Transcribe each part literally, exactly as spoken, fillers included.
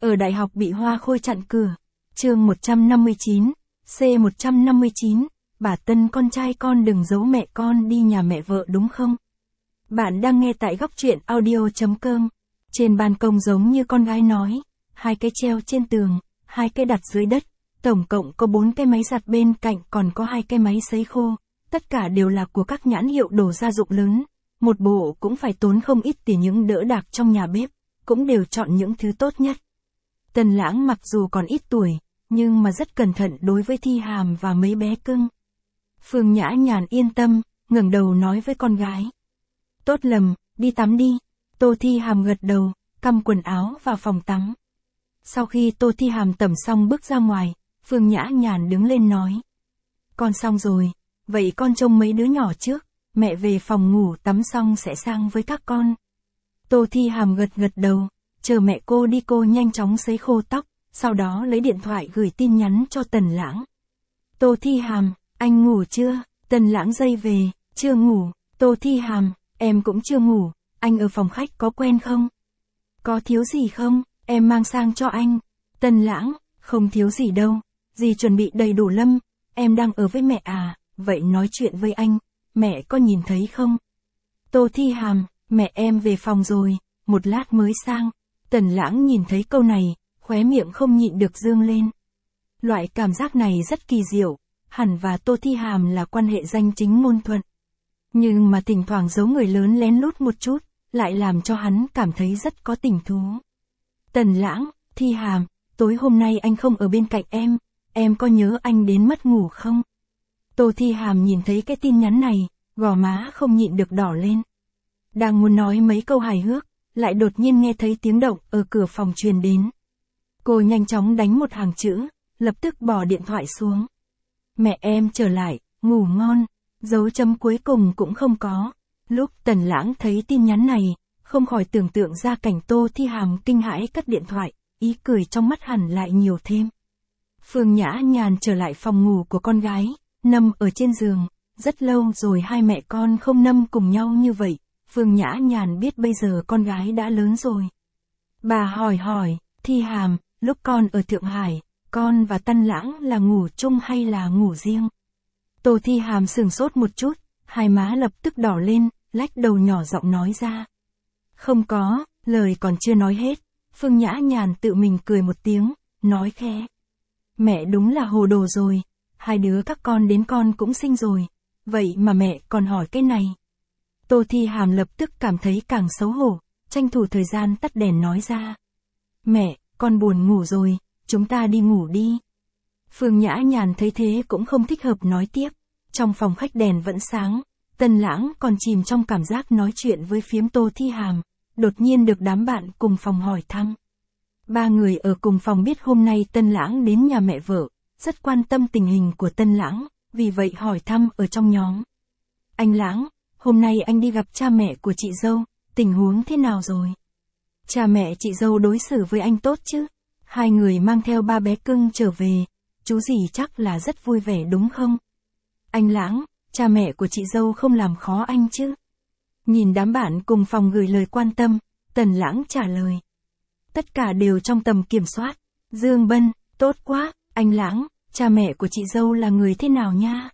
Ở đại học bị Hoa Khôi chặn cửa. Chương một trăm năm mươi chín, C một trăm năm mươi chín, bà Tân con trai con đừng giấu mẹ con đi nhà mẹ vợ đúng không? Bạn đang nghe tại góc truyện audio chấm com. Trên ban công giống như con gái nói, hai cái treo trên tường, hai cái đặt dưới đất, tổng cộng có bốn cái máy giặt bên cạnh còn có hai cái máy sấy khô, tất cả đều là của các nhãn hiệu đồ gia dụng lớn, một bộ cũng phải tốn không ít tiền những đỡ đạc trong nhà bếp, cũng đều chọn những thứ tốt nhất. Tần Lãng mặc dù còn ít tuổi, nhưng mà rất cẩn thận đối với Thi Hàm và mấy bé cưng. Phương Nhã Nhàn yên tâm, ngẩng đầu nói với con gái. Tốt lầm, đi tắm đi. Tô Thi Hàm gật đầu, căm quần áo vào phòng tắm. Sau khi Tô Thi Hàm tẩm xong bước ra ngoài, Phương Nhã Nhàn đứng lên nói. Con xong rồi, vậy con trông mấy đứa nhỏ trước, mẹ về phòng ngủ tắm xong sẽ sang với các con. Tô Thi Hàm gật gật đầu, chờ mẹ cô đi cô nhanh chóng sấy khô tóc, sau đó lấy điện thoại gửi tin nhắn cho Tần Lãng. Tô Thi Hàm, anh ngủ chưa? Tần Lãng dây về, chưa ngủ. Tô Thi Hàm, em cũng chưa ngủ, anh ở phòng khách có quen không? Có thiếu gì không? Em mang sang cho anh. Tần Lãng, không thiếu gì đâu, dì chuẩn bị đầy đủ lâm, em đang ở với mẹ à, vậy nói chuyện với anh, mẹ có nhìn thấy không? Tô Thi Hàm, mẹ em về phòng rồi, một lát mới sang. Tần Lãng nhìn thấy câu này, khóe miệng không nhịn được dương lên. Loại cảm giác này rất kỳ diệu, hẳn và Tô Thi Hàm là quan hệ danh chính ngôn thuận. Nhưng mà thỉnh thoảng giấu người lớn lén lút một chút, lại làm cho hắn cảm thấy rất có tình thú. Tần Lãng, Thi Hàm, tối hôm nay anh không ở bên cạnh em, em có nhớ anh đến mất ngủ không? Tô Thi Hàm nhìn thấy cái tin nhắn này, gò má không nhịn được đỏ lên. Đang muốn nói mấy câu hài hước, lại đột nhiên nghe thấy tiếng động ở cửa phòng truyền đến. Cô nhanh chóng đánh một hàng chữ, lập tức bỏ điện thoại xuống. Mẹ em trở lại, ngủ ngon, dấu chấm cuối cùng cũng không có. Lúc Tần Lãng thấy tin nhắn này, không khỏi tưởng tượng ra cảnh Tô Thi Hàm kinh hãi cất điện thoại, ý cười trong mắt hẳn lại nhiều thêm. Phương Nhã Nhàn trở lại phòng ngủ của con gái, nằm ở trên giường, rất lâu rồi hai mẹ con không nằm cùng nhau như vậy. Phương Nhã Nhàn biết bây giờ con gái đã lớn rồi. Bà hỏi hỏi, Thi Hàm, lúc con ở Thượng Hải, con và Tân Lãng là ngủ chung hay là ngủ riêng? Tô Thi Hàm sửng sốt một chút, hai má lập tức đỏ lên, lách đầu nhỏ giọng nói ra. Không có, lời còn chưa nói hết, Phương Nhã Nhàn tự mình cười một tiếng, nói khẽ. Mẹ đúng là hồ đồ rồi, hai đứa các con đến con cũng sinh rồi, vậy mà mẹ còn hỏi cái này. Tô Thi Hàm lập tức cảm thấy càng xấu hổ, tranh thủ thời gian tắt đèn nói ra. Mẹ, con buồn ngủ rồi, chúng ta đi ngủ đi. Phương Nhã Nhàn thấy thế cũng không thích hợp nói tiếp, trong phòng khách đèn vẫn sáng, Tần Lãng còn chìm trong cảm giác nói chuyện với phiếm Tô Thi Hàm, đột nhiên được đám bạn cùng phòng hỏi thăm. Ba người ở cùng phòng biết hôm nay Tần Lãng đến nhà mẹ vợ, rất quan tâm tình hình của Tần Lãng, vì vậy hỏi thăm ở trong nhóm. Anh Lãng, hôm nay anh đi gặp cha mẹ của chị dâu, tình huống thế nào rồi? Cha mẹ chị dâu đối xử với anh tốt chứ? Hai người mang theo ba bé cưng trở về, chú dì chắc là rất vui vẻ đúng không? Anh Lãng, cha mẹ của chị dâu không làm khó anh chứ? Nhìn đám bạn cùng phòng gửi lời quan tâm, Tần Lãng trả lời. Tất cả đều trong tầm kiểm soát. Dương Bân, tốt quá, anh Lãng, cha mẹ của chị dâu là người thế nào nha?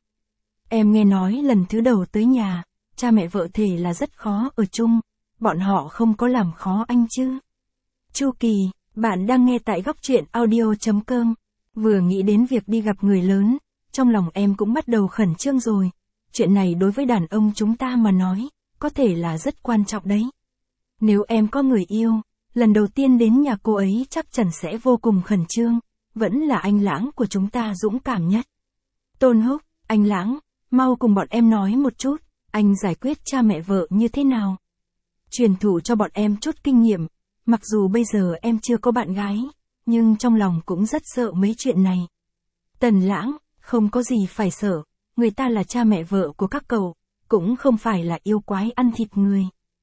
Em nghe nói lần thứ đầu tới nhà, cha mẹ vợ thề là rất khó ở chung, bọn họ không có làm khó anh chứ? Chu Kỳ, bạn đang nghe tại góc truyện audio chấm com. Vừa nghĩ đến việc đi gặp người lớn, trong lòng em cũng bắt đầu khẩn trương rồi. Chuyện này đối với đàn ông chúng ta mà nói, có thể là rất quan trọng đấy. Nếu em có người yêu, lần đầu tiên đến nhà cô ấy chắc chắn sẽ vô cùng khẩn trương, vẫn là anh Lãng của chúng ta dũng cảm nhất. Tôn Húc, anh Lãng, mau cùng bọn em nói một chút, anh giải quyết cha mẹ vợ như thế nào? Truyền thụ cho bọn em chút kinh nghiệm, mặc dù bây giờ em chưa có bạn gái, nhưng trong lòng cũng rất sợ mấy chuyện này. Tần Lãng, không có gì phải sợ, người ta là cha mẹ vợ của các cậu, cũng không phải là yêu quái ăn thịt người.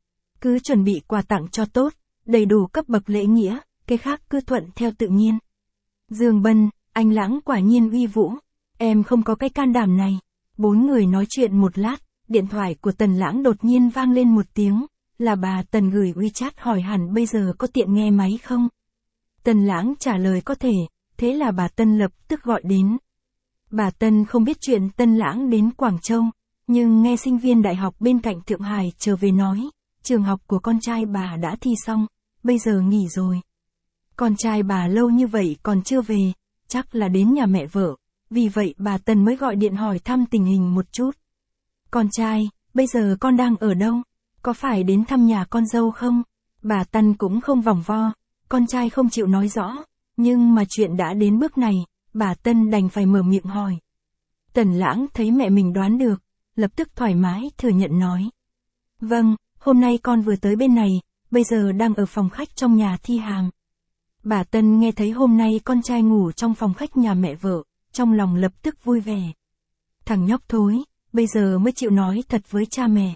Cứ chuẩn bị quà tặng cho tốt, đầy đủ cấp bậc lễ nghĩa, cái khác cứ thuận theo tự nhiên. Dương Bân, anh Lãng quả nhiên uy vũ, em không có cái can đảm này. Bốn người nói chuyện một lát, điện thoại của Tần Lãng đột nhiên vang lên một tiếng, là bà Tần gửi WeChat hỏi hẳn bây giờ có tiện nghe máy không? Tần Lãng trả lời có thể, thế là bà Tân lập tức gọi đến. Bà Tân không biết chuyện Tân Lãng đến Quảng Châu, nhưng nghe sinh viên đại học bên cạnh Thượng Hải trở về nói, trường học của con trai bà đã thi xong, bây giờ nghỉ rồi. Con trai bà lâu như vậy còn chưa về, chắc là đến nhà mẹ vợ, vì vậy bà Tân mới gọi điện hỏi thăm tình hình một chút. Con trai, bây giờ con đang ở đâu? Có phải đến thăm nhà con dâu không? Bà Tân cũng không vòng vo, con trai không chịu nói rõ, nhưng mà chuyện đã đến bước này, bà Tân đành phải mở miệng hỏi. Tần Lãng thấy mẹ mình đoán được, lập tức thoải mái thừa nhận nói. Vâng, hôm nay con vừa tới bên này, bây giờ đang ở phòng khách trong nhà thi hàm. Bà Tân nghe thấy hôm nay con trai ngủ trong phòng khách nhà mẹ vợ, trong lòng lập tức vui vẻ. Thằng nhóc thối, bây giờ mới chịu nói thật với cha mẹ.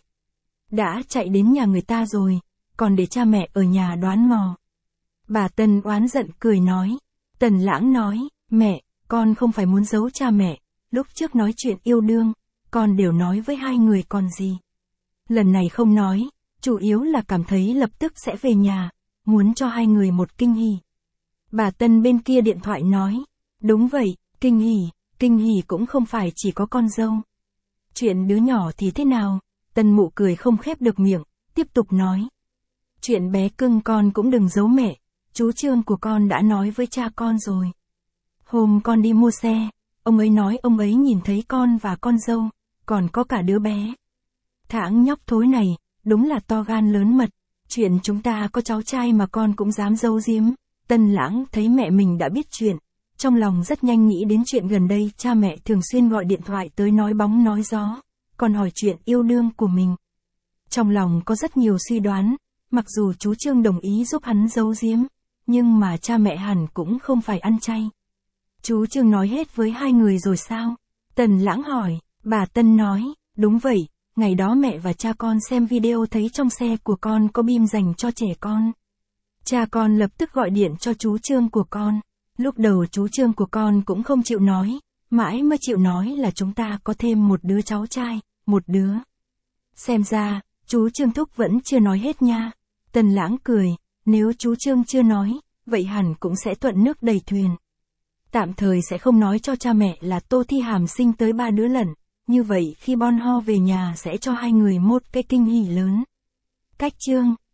Đã chạy đến nhà người ta rồi, còn để cha mẹ ở nhà đoán mò. Bà Tân oán giận cười nói. Tần Lãng nói, mẹ, con không phải muốn giấu cha mẹ, lúc trước nói chuyện yêu đương, con đều nói với hai người còn gì. Lần này không nói, chủ yếu là cảm thấy lập tức sẽ về nhà, muốn cho hai người một kinh hỉ. Bà Tân bên kia điện thoại nói, đúng vậy, kinh hỉ, kinh hỉ cũng không phải chỉ có con dâu. Chuyện đứa nhỏ thì thế nào? Tân Mụ cười không khép được miệng, tiếp tục nói. Chuyện bé cưng con cũng đừng giấu mẹ, chú Trương của con đã nói với cha con rồi. Hôm con đi mua xe, ông ấy nói ông ấy nhìn thấy con và con dâu, còn có cả đứa bé. Thằng nhóc thối này, đúng là to gan lớn mật, chuyện chúng ta có cháu trai mà con cũng dám giấu giếm. Tần Lãng thấy mẹ mình đã biết chuyện, trong lòng rất nhanh nghĩ đến chuyện gần đây cha mẹ thường xuyên gọi điện thoại tới nói bóng nói gió, còn hỏi chuyện yêu đương của mình. Trong lòng có rất nhiều suy đoán, mặc dù chú Trương đồng ý giúp hắn giấu giếm, nhưng mà cha mẹ hẳn cũng không phải ăn chay. Chú Trương nói hết với hai người rồi sao? Tần Lãng hỏi, bà Tân nói, đúng vậy, ngày đó mẹ và cha con xem video thấy trong xe của con có bim dành cho trẻ con. Cha con lập tức gọi điện cho chú Trương của con, lúc đầu chú Trương của con cũng không chịu nói, mãi mới chịu nói là chúng ta có thêm một đứa cháu trai, một đứa. Xem ra, chú Trương thúc vẫn chưa nói hết nha. Tần Lãng cười, nếu chú Trương chưa nói, vậy hẳn cũng sẽ thuận nước đầy thuyền. Tạm thời sẽ không nói cho cha mẹ là Tô Thi Hàm sinh tới ba đứa lận, như vậy khi Bon Ho về nhà sẽ cho hai người một cái kinh hỉ lớn. Cách chương